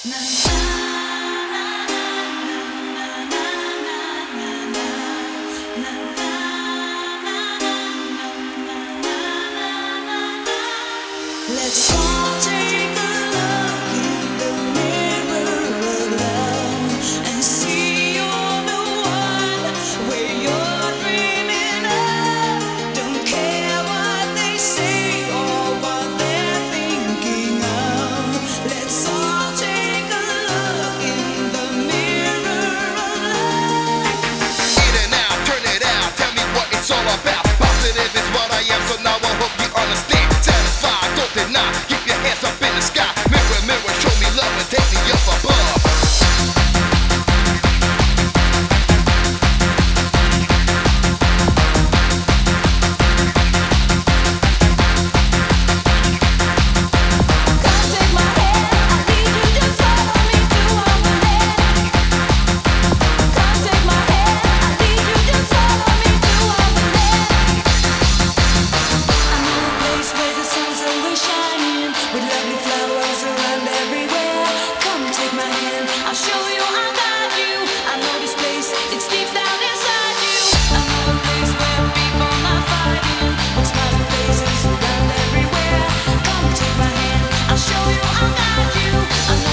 Let's all take a look in the mirror of love and see you're the one where you're dreaming of. Don't care what they say or what they're thinking of. Let's all take a look in the mirror of love. In and out, turn it out, tell me what it's all about. Positive is what I am, so now I hope you understand. Satisfied, don't deny, keep your hands up in the sky. Mirror, mirror, show me love and take me up above. Come take my hand, I need you, just follow me to Wonderland. Come take my hand, I need you, just follow me to Wonderland. I know a place where the sun's always shining, with lovely flowers around everywhere. Come take my hand, I'll show you, I'll guide you. I know this place, it's deep down inside you. I know a place where people not fighting, with smiling faces around everywhere. Come take my hand, I'll show you, I'll guide you. I know